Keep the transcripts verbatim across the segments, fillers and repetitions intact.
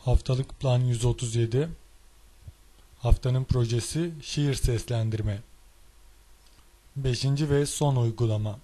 Haftalık plan yüz otuz yedi. Haftanın projesi şiir seslendirme. Beşinci ve son uygulama.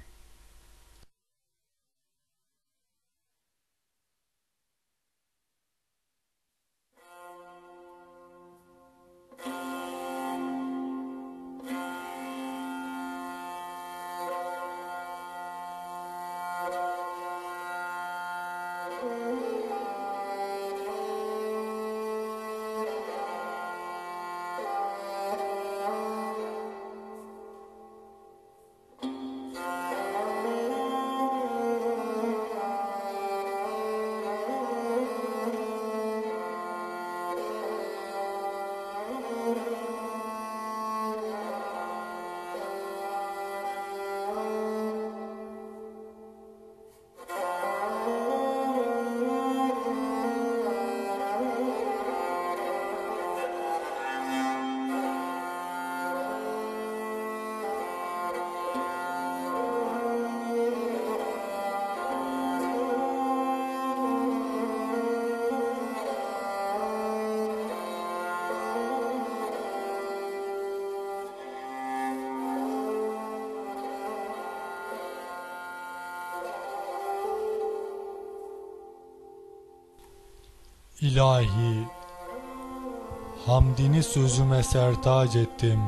İlahi, hamdini sözüme sertac ettim,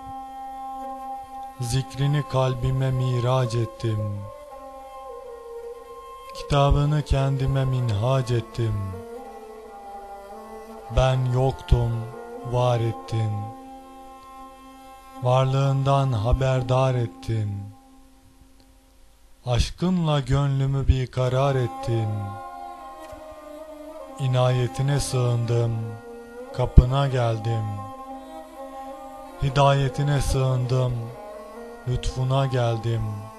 zikrini kalbime mirac ettim, kitabını kendime minhac ettim, ben yoktum, var ettin, varlığından haberdar ettin, aşkınla gönlümü bir karar ettin. İnayetine sığındım, kapına geldim. Hidayetine sığındım, lütfuna geldim.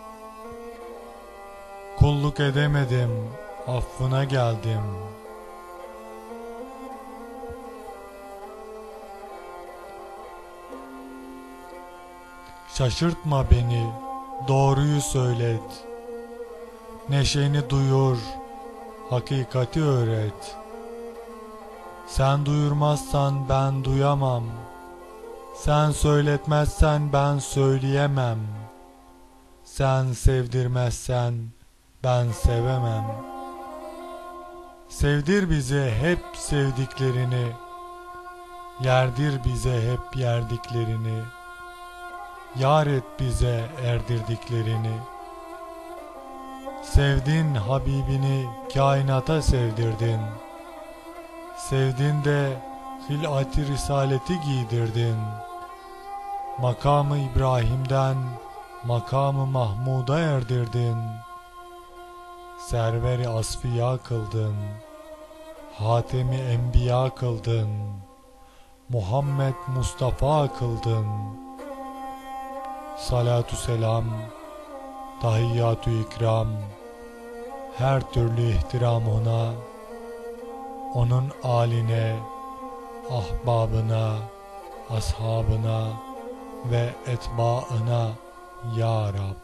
Kulluk edemedim, affına geldim. Şaşırtma beni, doğruyu söylet. Neşeni duyur, hakikati öğret. Sen duyurmazsan ben duyamam. Sen söyletmezsen ben söyleyemem. Sen sevdirmezsen ben sevemem. Sevdir bize hep sevdiklerini. Yerdir bize hep yerdiklerini. Yar et bize erdirdiklerini. Sevdin Habibini kainata sevdirdin. Sevdin de hilati risaleti giydirdin. Makamı İbrahim'den makamı Mahmud'a erdirdin. Server-i asfiya kıldın. Hatemi enbiya kıldın. Muhammed Mustafa kıldın. Salatü selam, tahiyyatü ikram, her türlü ihtiram ona, onun âline, ahbabına, ashabına ve etbaına ya Rab.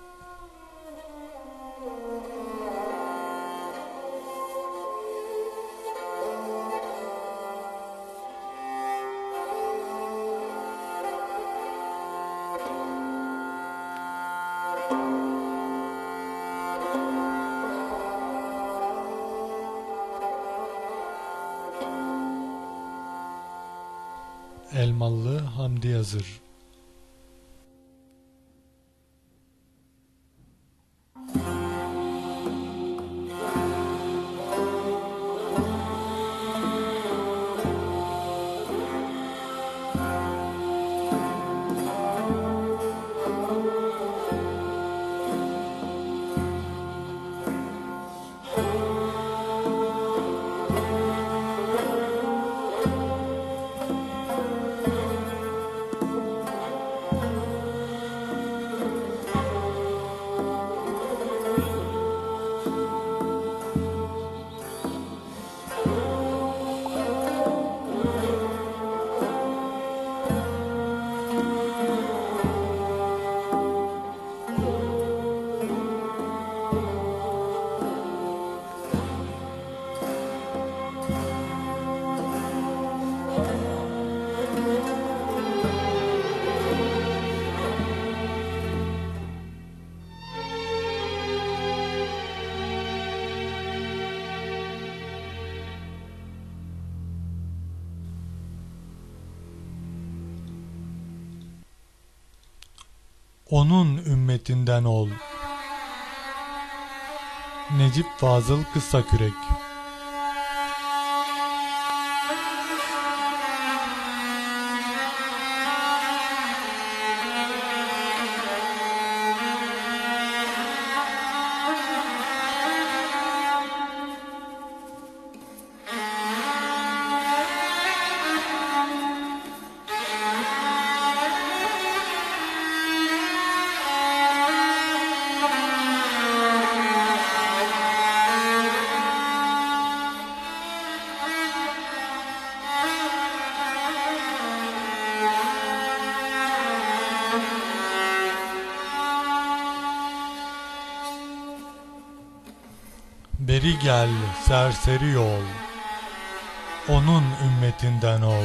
Elmalı Hamdi Yazır. onun ümmetinden ol. Necip Fazıl Kıssakürek. Beri gel serseri ol, onun ümmetinden ol.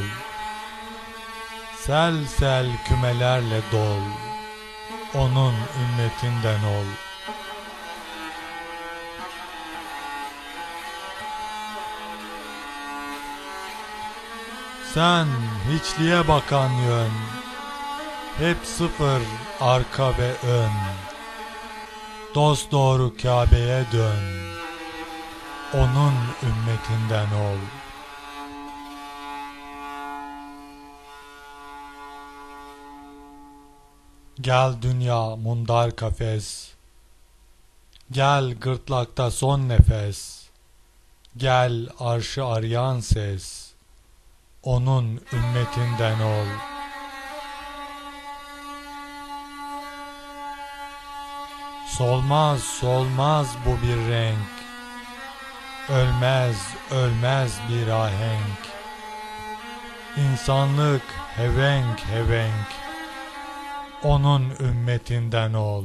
Sel sel kümelerle dol, onun ümmetinden ol. Sen hiçliğe bakan yön, hep sıfır arka ve ön. Dosdoğru Kabe'ye dön, onun ümmetinden ol. Gel dünya mundar kafes, gel gırtlakta son nefes, gel arşı arayan ses, onun ümmetinden ol. Solmaz solmaz bu bir renk, ölmez ölmez bir ahenk. İnsanlık hevenk hevenk, onun ümmetinden ol.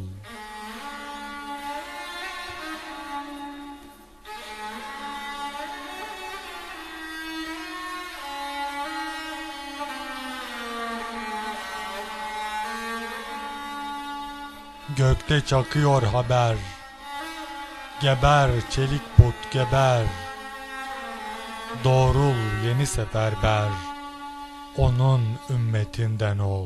Gökte çakıyor haber, geber çelik put geber. Doğrul yeni seferber, onun ümmetinden ol.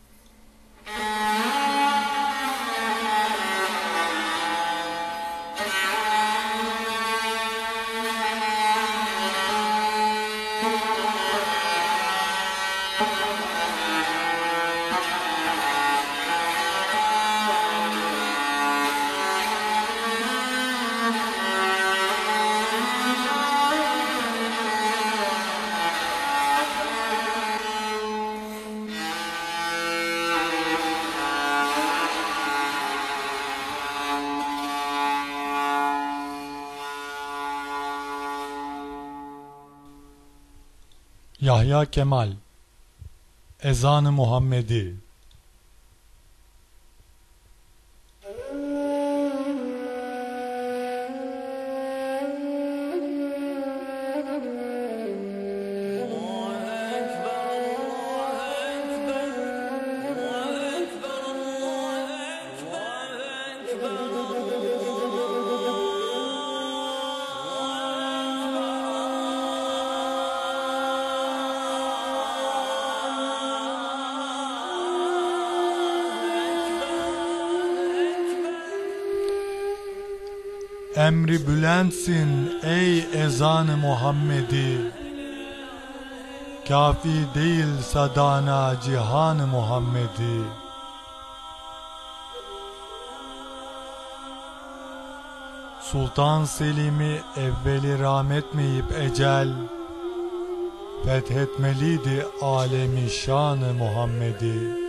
Yahya Kemal, Ezan-ı Muhammedi. Emri bülentsin ey ezan-ı Muhammedi, kafi değil sadana cihan-ı Muhammedi. Sultan Selim'i evveli rahmetmeyip ecel, fethetmeliydi alemi şan-ı Muhammedi.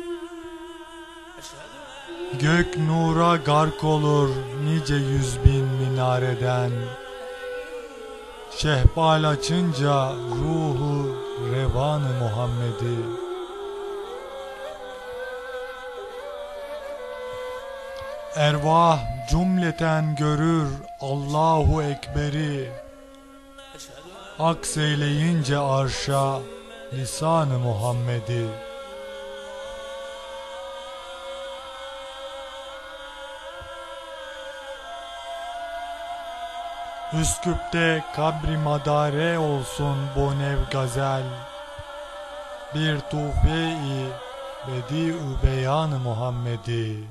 Gök nura gark olur nice yüz bin minareden, şehbal açınca ruhu revan-ı Muhammedi. Ervah cümleten görür Allahu Ekber'i, akseyleyince arşa lisan-ı Muhammedi. Üsküp'te kabri madare olsun bu nev gazel, bir tufe-i bedi-ü beyan-ı Muhammedi.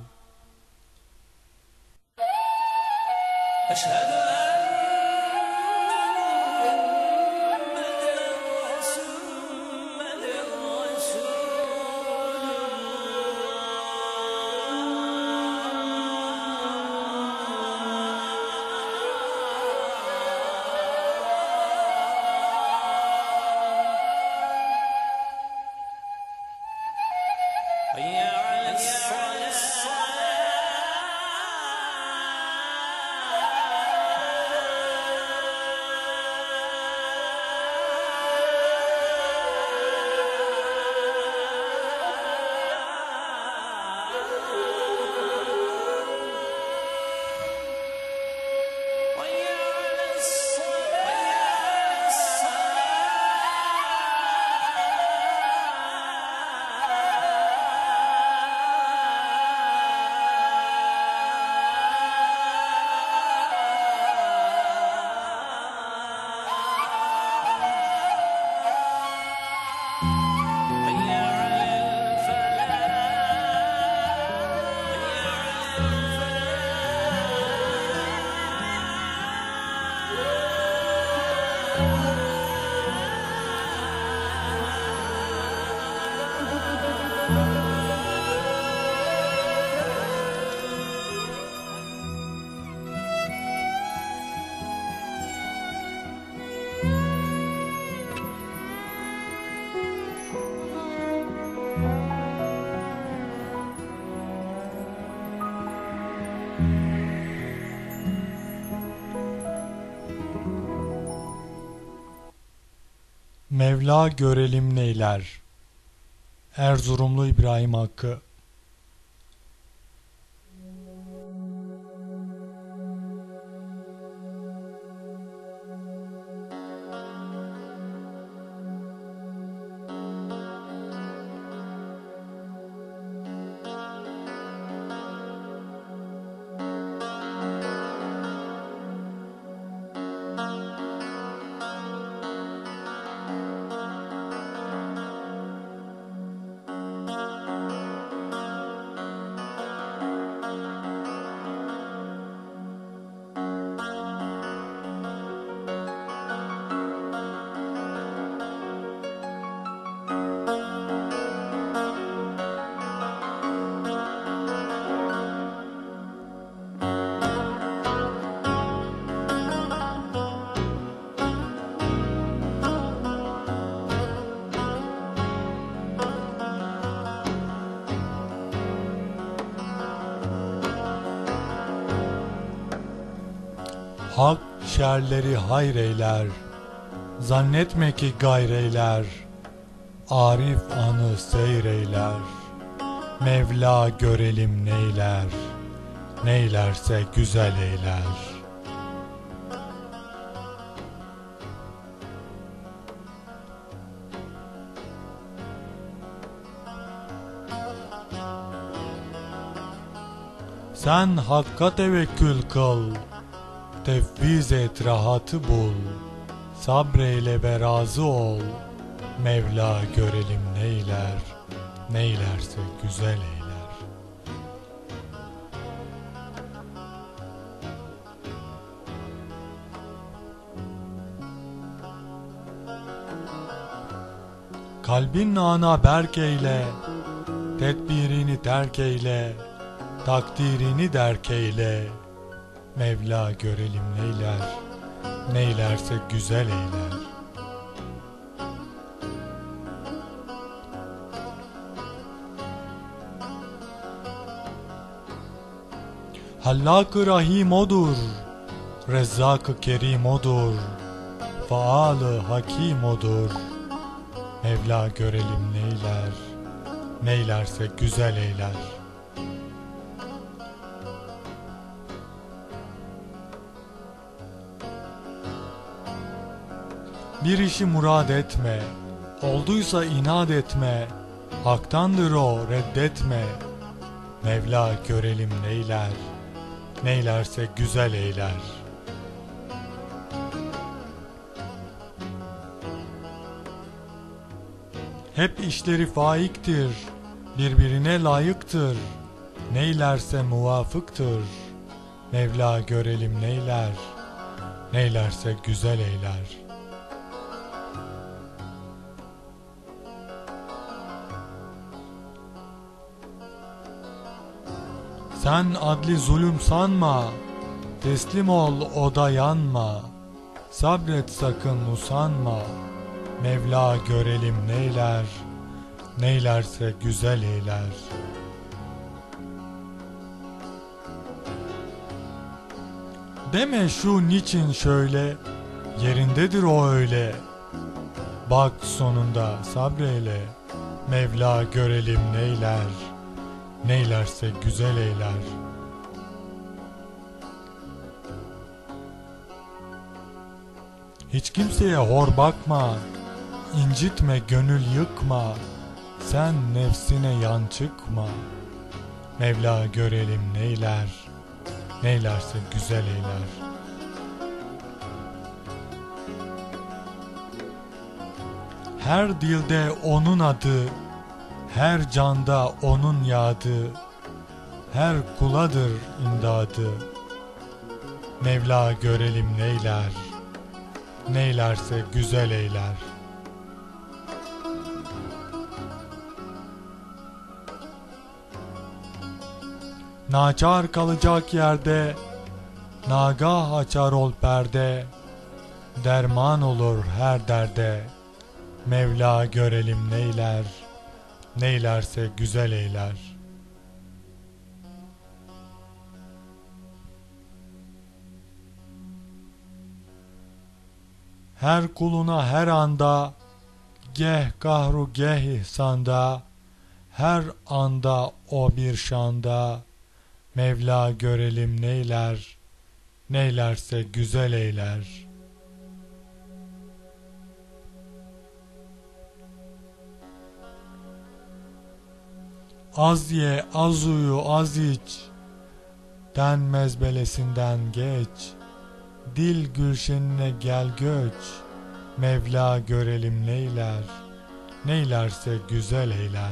Mevla görelim neyler. Erzurumlu İbrahim Hakkı. Hak şerleri hayreyler, zannetme ki gayreyler, Arif anı seyreyler, Mevla görelim neyler, neylerse güzel eyler. Sen Hakk'a tevekkül kıl, tefviz et rahatı bul, sabreyle ve razı ol, Mevla görelim neyler, neylerse güzel eyler. Kalbin ana berk eyle, tedbirini terk eyle, takdirini derk eyle, Mevla görelim neyler, neylerse güzel eyler. Hallak-ı Rahim odur, Rezzak-ı Kerim odur, Faal-ı Hakim odur, Mevla görelim neyler, neylerse güzel eyler. Bir işi murad etme, olduysa inat etme, Hak'tandır o, reddetme, Mevla görelim neyler, neylerse güzel eyler. Hep işleri faiktir, birbirine layıktır. Neylerse muvafıktır. Mevla görelim neyler, neylerse güzel eyler. Sen adli zulüm sanma, teslim ol o da yanma. Sabret sakın usanma, Mevla görelim neyler, neylerse güzel eyler. Deme şu niçin şöyle, yerindedir o öyle. Bak sonunda sabreyle, Mevla görelim neyler, neylerse güzel eyler. Hiç kimseye hor bakma, incitme gönül yıkma. Sen nefsine yan çıkma, Mevla görelim neyler, neylerse güzel eyler. Her dilde onun adı, her canda onun yadı, her kuladır imdadı. Mevla görelim neyler, neylerse güzel eyler. Naçar kalacak yerde, nagah açar ol perde, derman olur her derde. Mevla görelim neyler, neylerse güzel eyler. Her kuluna her anda, geh kahru geh ihsanda, her anda o bir şanda. Mevla görelim neyler, neylerse güzel eyler. Az ye, az uyu, az iç, denmez belesinden geç. Dil gülşenine gel göç, Mevla görelim neyler, neylerse güzel eyler.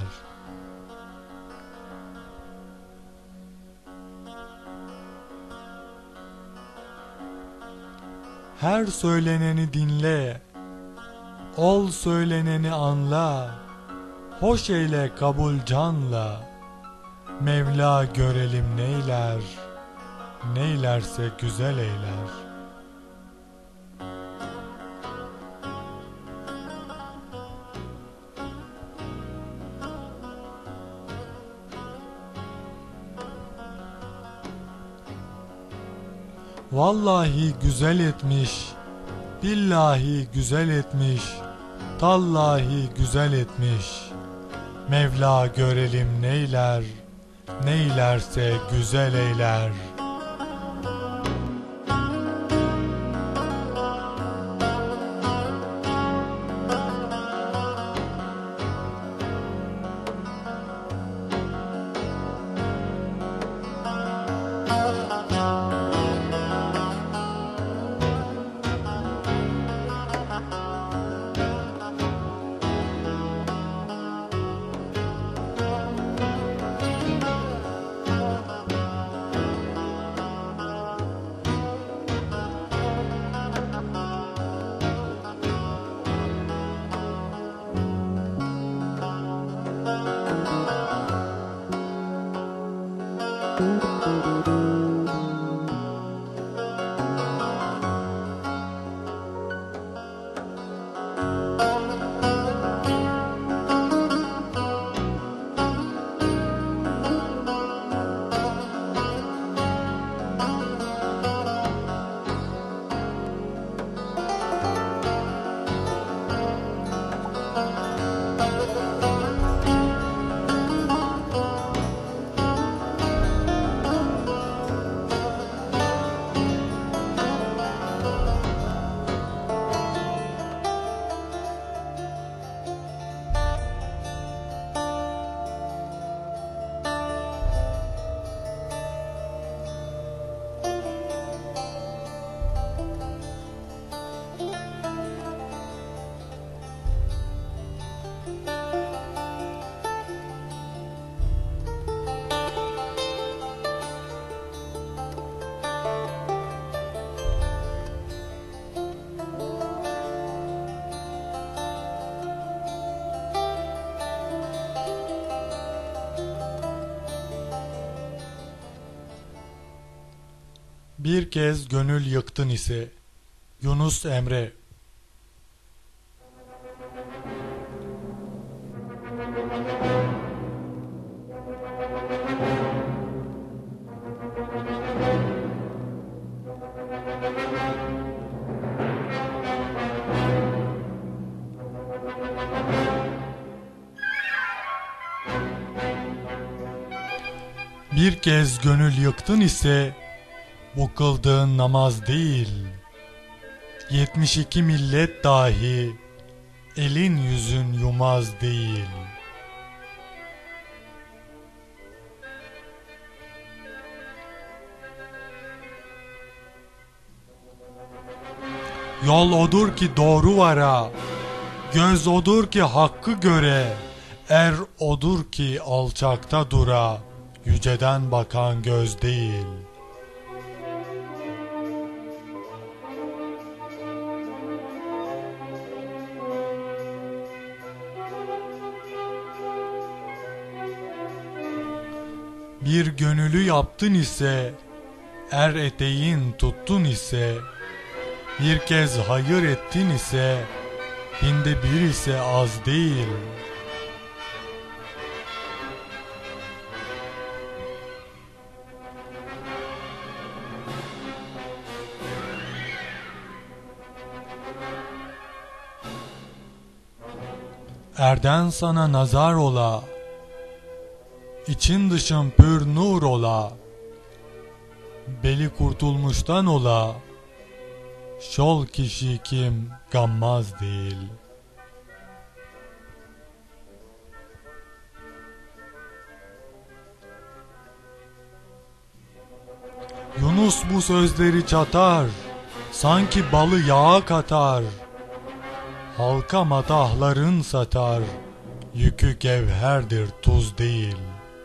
Her söyleneni dinle, ol söyleneni anla, hoş eyle kabul canla. Mevla görelim neyler, neylerse güzel eyler. Vallahi güzel etmiş, billahi güzel etmiş, tallahi güzel etmiş. Mevla görelim neyler, neylerse güzel eyler. Bir kez gönül yıktın ise. Yunus Emre. Bir kez gönül yıktın ise bu kıldığın namaz değil. Yetmiş iki millet dahi elin yüzün yumaz değil. Yol odur ki doğru vara, göz odur ki hakkı göre, er odur ki alçakta dura, yüceden bakan göz değil. Bir gönülü yaptın ise, er eteğin tuttun ise, bir kez hayır ettin ise, binde bir ise az değil. Erden sana nazar ola, İçin dışın pür nur ola, beli kurtulmuştan ola, şol kişi kim gammaz değil. Yunus bu sözleri çatar, sanki balı yağa katar, halka madahların satar, yükü gevherdir tuz değil.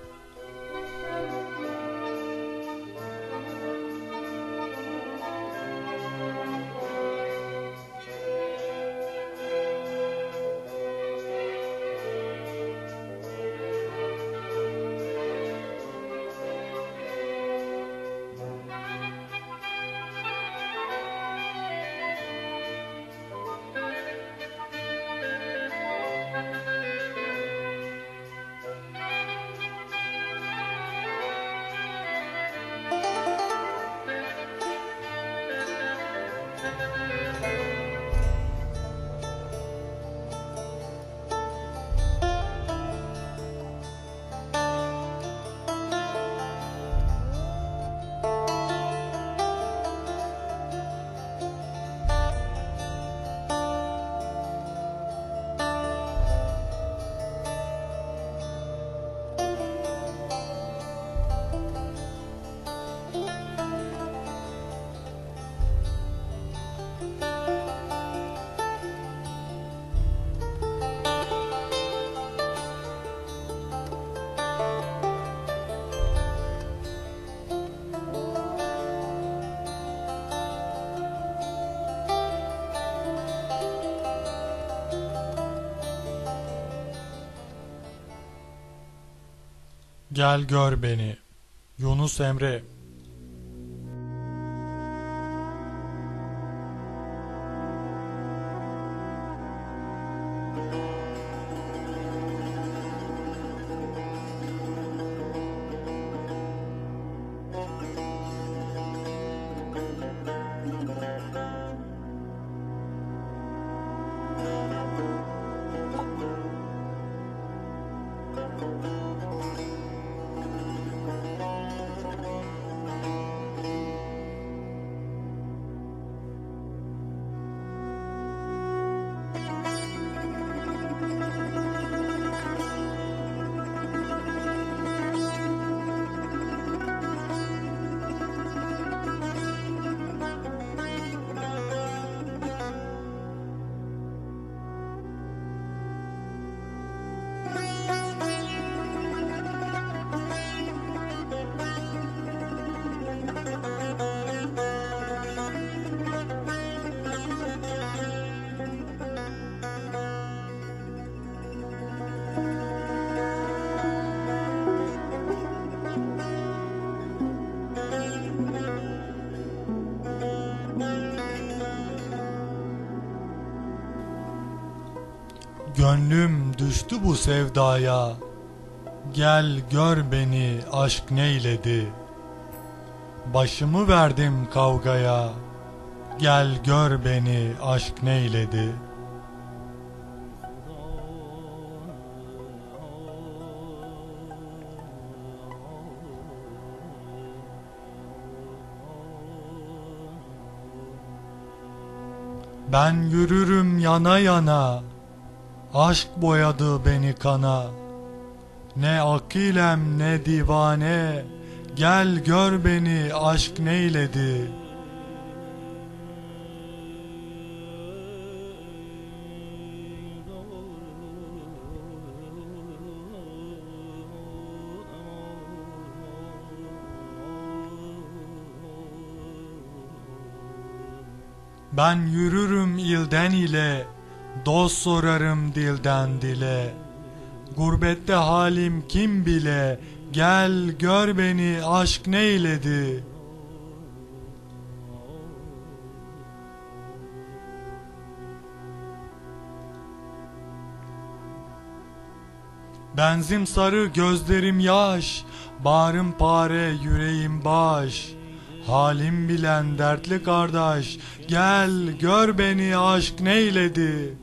Gel gör beni. Yunus Emre. Gönlüm düştü bu sevdaya, gel gör beni aşk neyledi. Başımı verdim kavgaya, gel gör beni aşk neyledi. Ben yürürüm yana yana, aşk boyadı beni kana. Ne akilem ne divane, gel gör beni aşk neyledi. Ben yürürüm ilden ile, dost sorarım dilden dile. Gurbette halim kim bile, gel gör beni aşk neyledi. Benzim sarı gözlerim yaş, bağrım pare yüreğim baş. Halim bilen dertli kardeş, gel gör beni aşk neyledi.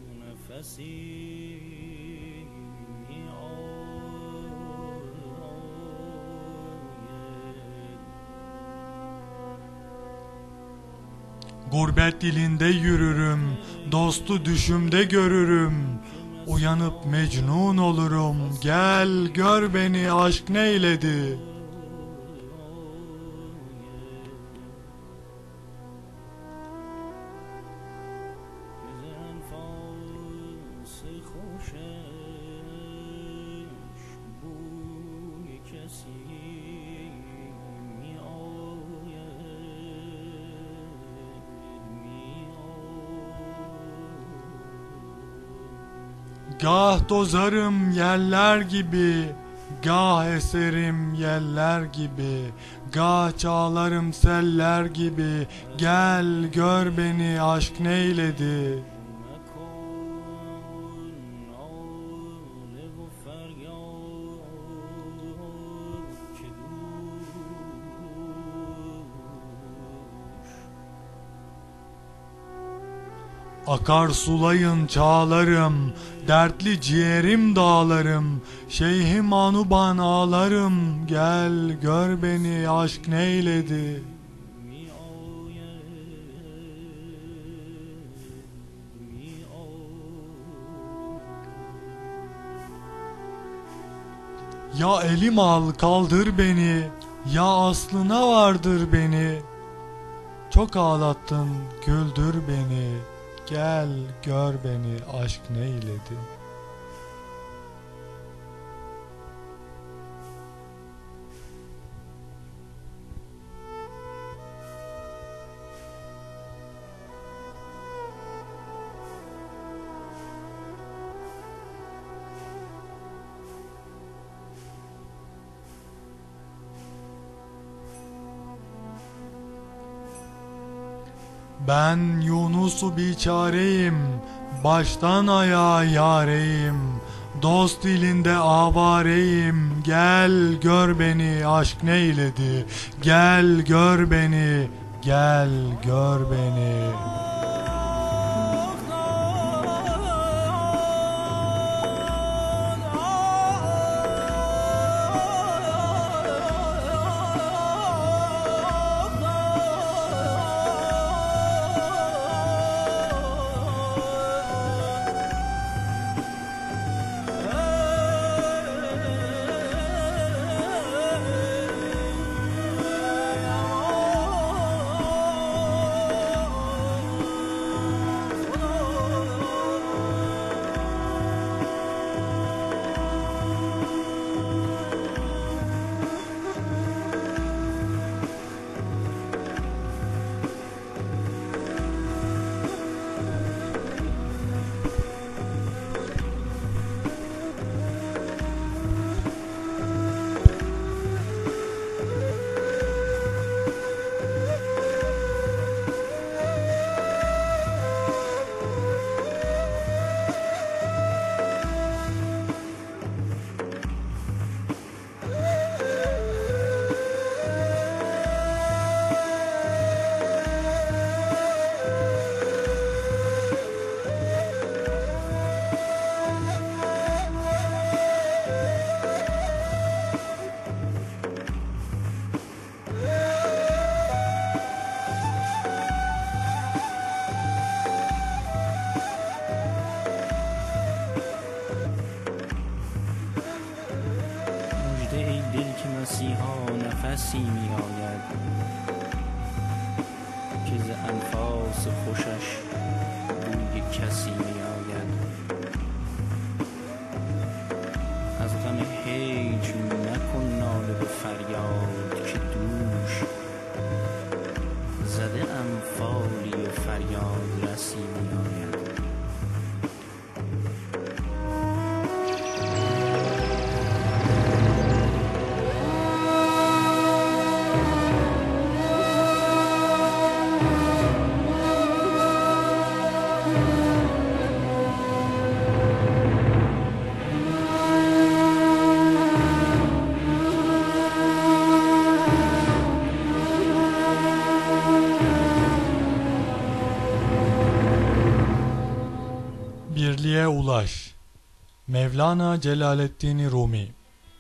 Gurbet dilinde yürürüm, dostu düşümde görürüm. Uyanıp mecnun olurum, gel gör beni aşk neyledi. Gah dozarım yeller gibi, gah eserim yeller gibi, gah çağlarım seller gibi, gel gör beni aşk neyledi. Akar sulayın çağlarım, dertli ciğerim dağlarım, şeyhim anuban ağlarım, gel gör beni aşk neyledi. Ya elim al kaldır beni, ya aslına vardır beni. Çok ağlattın güldür beni, gel gör beni aşk neyledi. Ben Yunus'u biçareyim, baştan ayağa yareyim, dost dilinde avareyim, gel gör beni aşk neyledi, gel gör beni, gel gör beni. birliğe ulaş. Mevlana Celaleddin Rumi.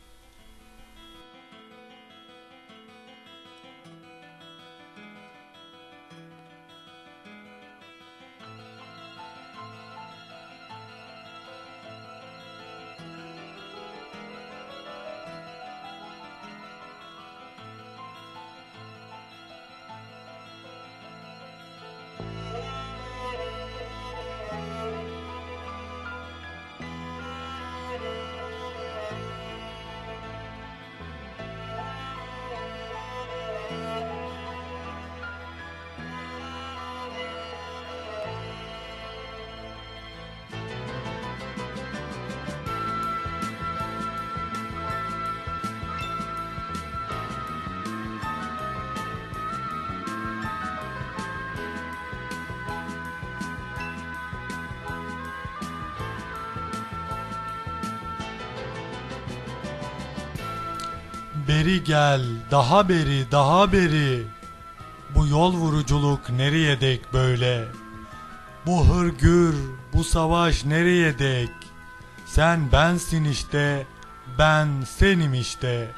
Beri gel, daha beri, daha beri. Bu yol vuruculuk nereye dek böyle? Bu hırgür, bu savaş nereye dek? Sen bensin işte, ben senim işte.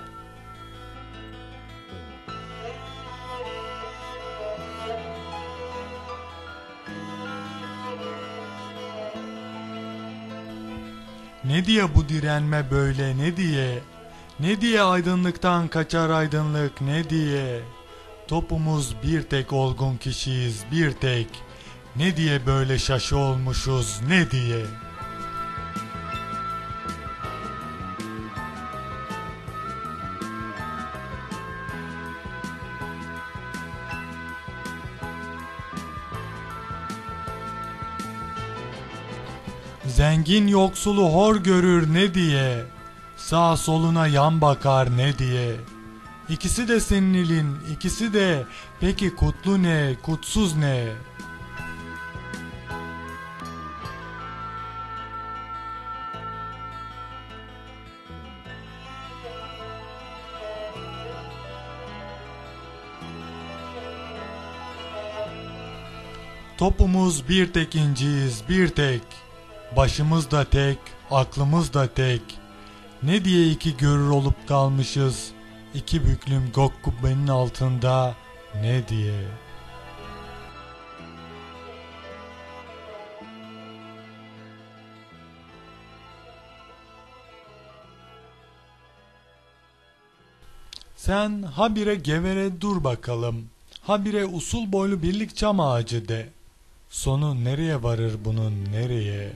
Ne diye bu direnme böyle, ne diye? Ne diye aydınlıktan kaçar aydınlık, ne diye? Topumuz bir tek olgun kişiyiz, bir tek. Ne diye böyle şaşı olmuşuz, ne diye? Zengin yoksulu hor görür, ne diye? Sağ soluna yan bakar, ne diye? İkisi de senin elin, ikisi de. Peki kutlu ne, kutsuz ne? Topumuz bir tek inciyiz, bir tek. Başımız da tek, aklımız da tek. Ne diye iki görür olup kalmışız, iki büklüm gök kubbenin altında, ne diye? Sen habire gevere dur bakalım, habire usul boylu birlik çam ağacı de. Sonu nereye varır bunun, nereye?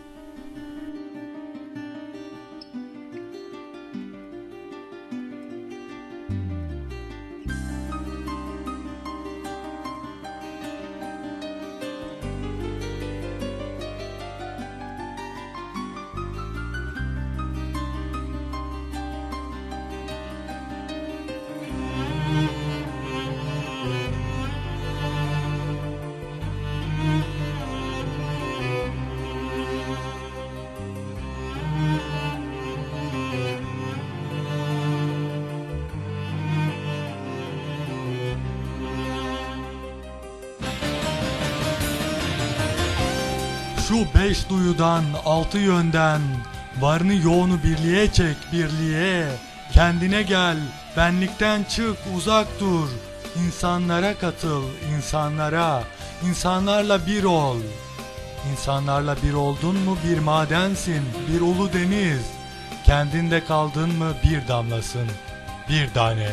Şu beş duyudan, altı yönden, varını yoğunu birliğe çek, birliğe. Kendine gel, benlikten çık, uzak dur. İnsanlara katıl, insanlara. İnsanlarla bir ol. İnsanlarla bir oldun mu bir madensin, bir ulu deniz. Kendinde kaldın mı bir damlasın, bir tane.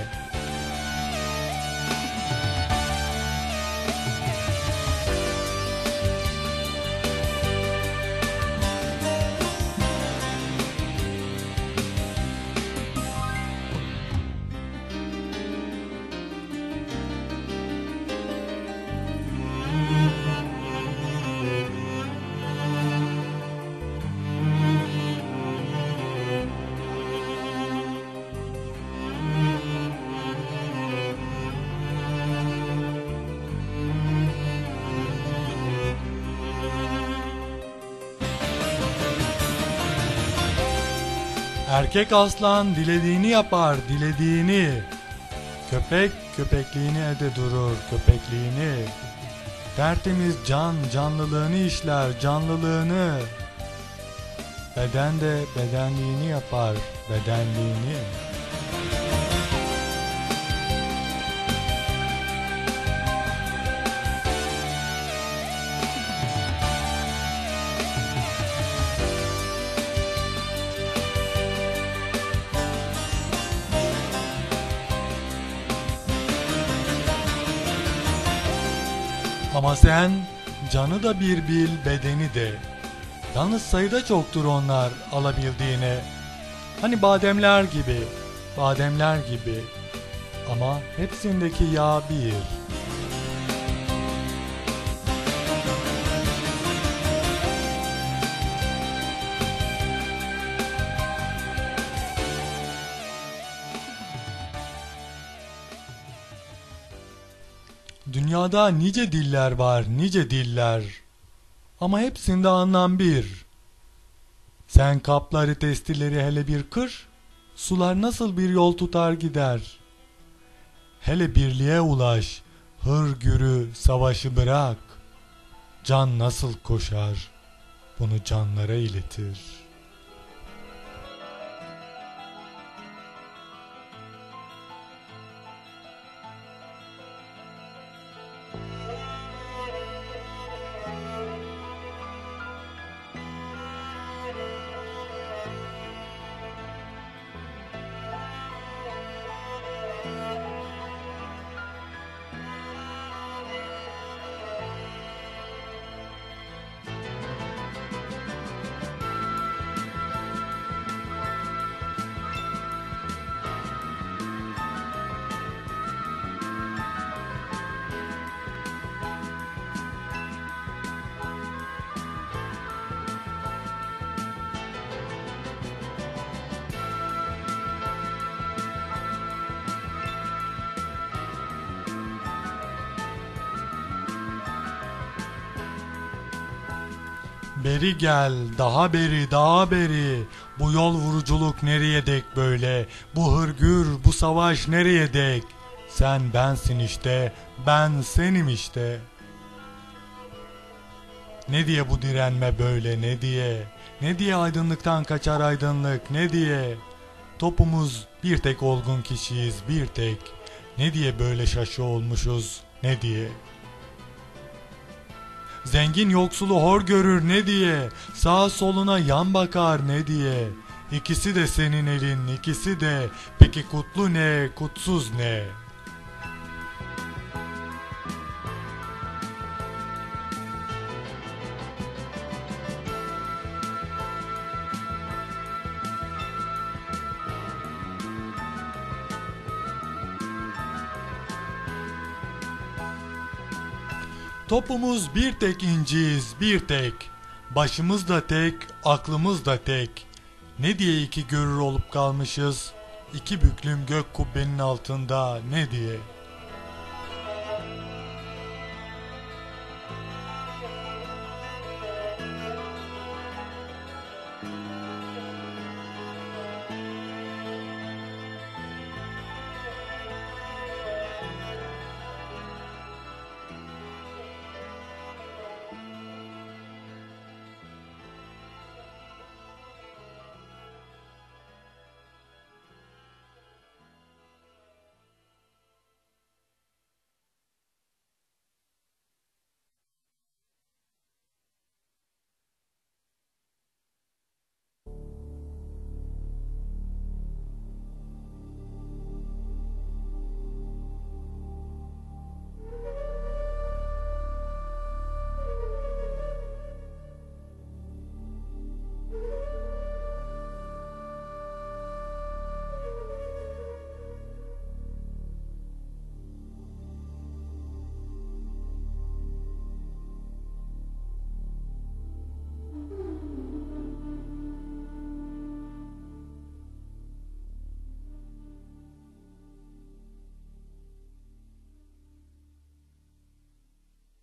Erkek aslan dilediğini yapar, dilediğini. Köpek köpekliğini ede durur, köpekliğini. Tertemiz can canlılığını işler, canlılığını. Beden de bedenliğini yapar, bedenliğini. Ama sen canı da bir bil, bedeni de. Yalnız sayıda çoktur onlar alabildiğine. Hani bademler gibi, bademler gibi. Ama hepsindeki yağ bir. Dünyada nice diller var, nice diller. Ama hepsinde anlam bir. Sen kapları testileri hele bir kır, sular nasıl bir yol tutar gider. Hele birliğe ulaş, hır gürü savaşı bırak. Can nasıl koşar, bunu canlara iletir. Beri gel, daha beri, daha beri. Bu yol vuruculuk nereye dek böyle? Bu hırgür, bu savaş nereye dek? Sen bensin işte, ben senim işte. Ne diye bu direnme böyle, ne diye? Ne diye aydınlıktan kaçar aydınlık, ne diye? Topumuz bir tek olgun kişiyiz, bir tek. Ne diye böyle şaşı olmuşuz, ne diye? Zengin yoksulu hor görür ne diye, sağa soluna yan bakar ne diye. İkisi de senin elin, ikisi de. Peki kutlu ne, kutsuz ne? Topumuz bir tek inciyiz, bir tek. Başımız da tek, aklımız da tek. Ne diye iki görür olup kalmışız? İki büklüm gök kubbenin altında ne diye?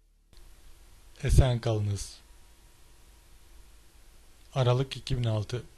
Esen kalınız. Aralık iki bin altı